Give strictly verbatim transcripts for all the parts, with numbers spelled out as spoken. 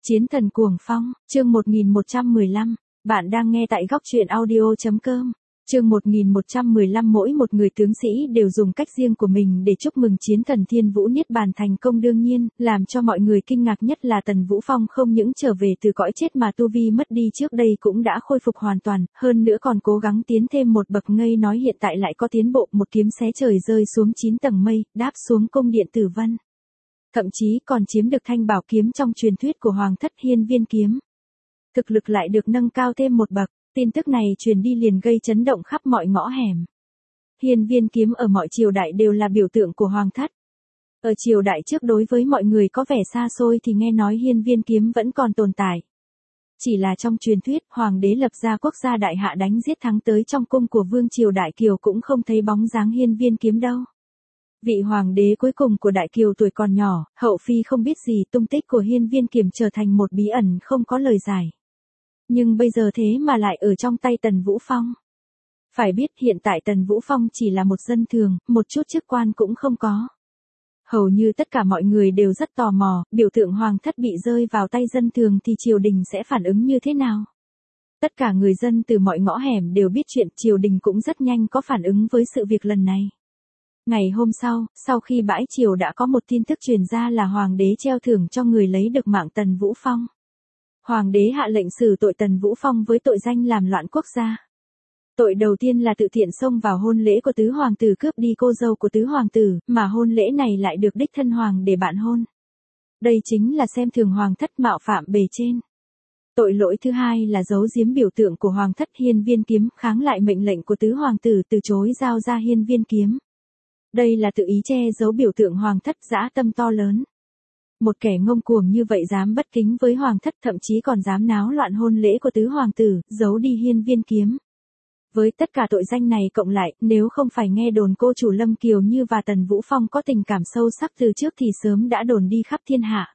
Chiến thần cuồng phong, chương một nghìn một trăm mười lăm, bạn đang nghe tại góc truyện audio.com. Chương một nghìn một trăm mười lăm mỗi một người tướng sĩ đều dùng cách riêng của mình để chúc mừng chiến thần Thiên Vũ Niết Bàn thành công đương nhiên, làm cho mọi người kinh ngạc nhất là Tần Vũ Phong không những trở về từ cõi chết mà tu vi mất đi trước đây cũng đã khôi phục hoàn toàn, hơn nữa còn cố gắng tiến thêm một bậc ngây nói hiện tại lại có tiến bộ một kiếm xé trời rơi xuống chín tầng mây, đáp xuống cung điện Tử Vân. Thậm chí còn chiếm được thanh bảo kiếm trong truyền thuyết của Hoàng thất Hiên Viên kiếm. Thực lực lại được nâng cao thêm một bậc, tin tức này truyền đi liền gây chấn động khắp mọi ngõ hẻm. Hiên Viên kiếm ở mọi triều đại đều là biểu tượng của Hoàng thất. Ở triều đại trước đối với mọi người có vẻ xa xôi thì nghe nói Hiên Viên kiếm vẫn còn tồn tại. Chỉ là trong truyền thuyết, Hoàng đế lập ra quốc gia đại hạ đánh giết thắng tới trong cung của Vương triều Đại Kiều cũng không thấy bóng dáng Hiên Viên kiếm đâu. Vị hoàng đế cuối cùng của Đại Kiều tuổi còn nhỏ, hậu phi không biết gì, tung tích của Hiên Viên kiếm trở thành một bí ẩn không có lời giải. Nhưng bây giờ thế mà lại ở trong tay Tần Vũ Phong. Phải biết hiện tại Tần Vũ Phong chỉ là một dân thường, một chút chức quan cũng không có. Hầu như tất cả mọi người đều rất tò mò, biểu tượng hoàng thất bị rơi vào tay dân thường thì triều đình sẽ phản ứng như thế nào? Tất cả người dân từ mọi ngõ hẻm đều biết chuyện, triều đình cũng rất nhanh có phản ứng với sự việc lần này. Ngày hôm sau, sau khi bãi triều đã có một tin tức truyền ra là hoàng đế treo thưởng cho người lấy được mạng Tần Vũ Phong. Hoàng đế hạ lệnh xử tội Tần Vũ Phong với tội danh làm loạn quốc gia. Tội đầu tiên là tự tiện xông vào hôn lễ của tứ hoàng tử cướp đi cô dâu của tứ hoàng tử, mà hôn lễ này lại được đích thân hoàng để bạn hôn. Đây chính là xem thường hoàng thất mạo phạm bề trên. Tội lỗi thứ hai là giấu giếm biểu tượng của hoàng thất Hiên Viên kiếm, kháng lại mệnh lệnh của tứ hoàng tử từ chối giao ra Hiên Viên kiếm. Đây là tự ý che giấu biểu tượng hoàng thất, dã tâm to lớn. Một kẻ ngông cuồng như vậy dám bất kính với hoàng thất, thậm chí còn dám náo loạn hôn lễ của tứ hoàng tử, giấu đi Hiên Viên kiếm. Với tất cả tội danh này cộng lại, nếu không phải nghe đồn cô chủ Lâm Kiều Như và Tần Vũ Phong có tình cảm sâu sắc từ trước thì sớm đã đồn đi khắp thiên hạ.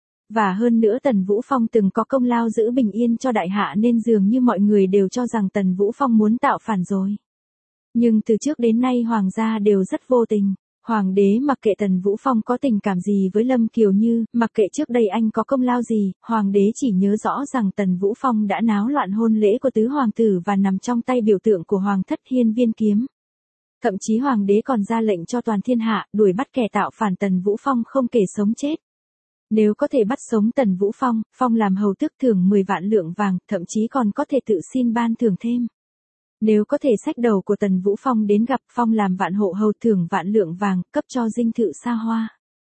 Và hơn nữa Tần Vũ Phong từng có công lao giữ bình yên cho đại hạ nên dường như mọi người đều cho rằng Tần Vũ Phong muốn tạo phản rồi. Nhưng từ trước đến nay hoàng gia đều rất vô tình. Hoàng đế mặc kệ Tần Vũ Phong có tình cảm gì với Lâm Kiều Như, mặc kệ trước đây anh có công lao gì, hoàng đế chỉ nhớ rõ rằng Tần Vũ Phong đã náo loạn hôn lễ của tứ hoàng tử và nằm trong tay biểu tượng của hoàng thất Hiên Viên kiếm. Thậm chí hoàng đế còn ra lệnh cho toàn thiên hạ, đuổi bắt kẻ tạo phản Tần Vũ Phong không kể sống chết. Nếu có thể bắt sống Tần Vũ Phong, Phong làm hầu tước thưởng mười vạn lượng vàng, thậm chí còn có thể tự xin ban thưởng thêm. Nếu có thể xách đầu của Tần Vũ Phong đến gặp, Phong làm vạn hộ hầu thưởng vạn lượng vàng, cấp cho dinh thự xa hoa.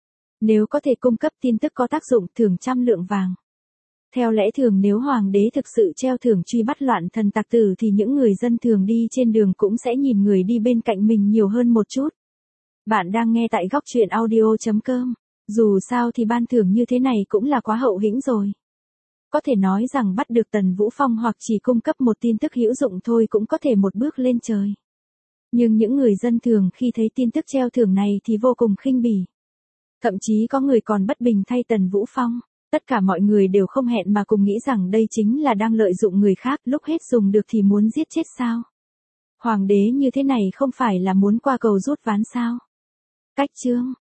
Nếu có thể cung cấp tin tức có tác dụng, thưởng trăm lượng vàng. Theo lẽ thường nếu hoàng đế thực sự treo thưởng truy bắt loạn thần tặc tử thì những người dân thường đi trên đường cũng sẽ nhìn người đi bên cạnh mình nhiều hơn một chút. Bạn đang nghe tại góc truyện audio.com. Dù sao thì ban thưởng như thế này cũng là quá hậu hĩnh rồi. Có thể nói rằng bắt được Tần Vũ Phong hoặc chỉ cung cấp một tin tức hữu dụng thôi cũng có thể một bước lên trời. Nhưng những người dân thường khi thấy tin tức treo thưởng này thì vô cùng khinh bỉ. Thậm chí có người còn bất bình thay Tần Vũ Phong. Tất cả mọi người đều không hẹn mà cùng nghĩ rằng đây chính là đang lợi dụng người khác, lúc hết dùng được thì muốn giết chết sao. Hoàng đế như thế này không phải là muốn qua cầu rút ván sao. Cách chương.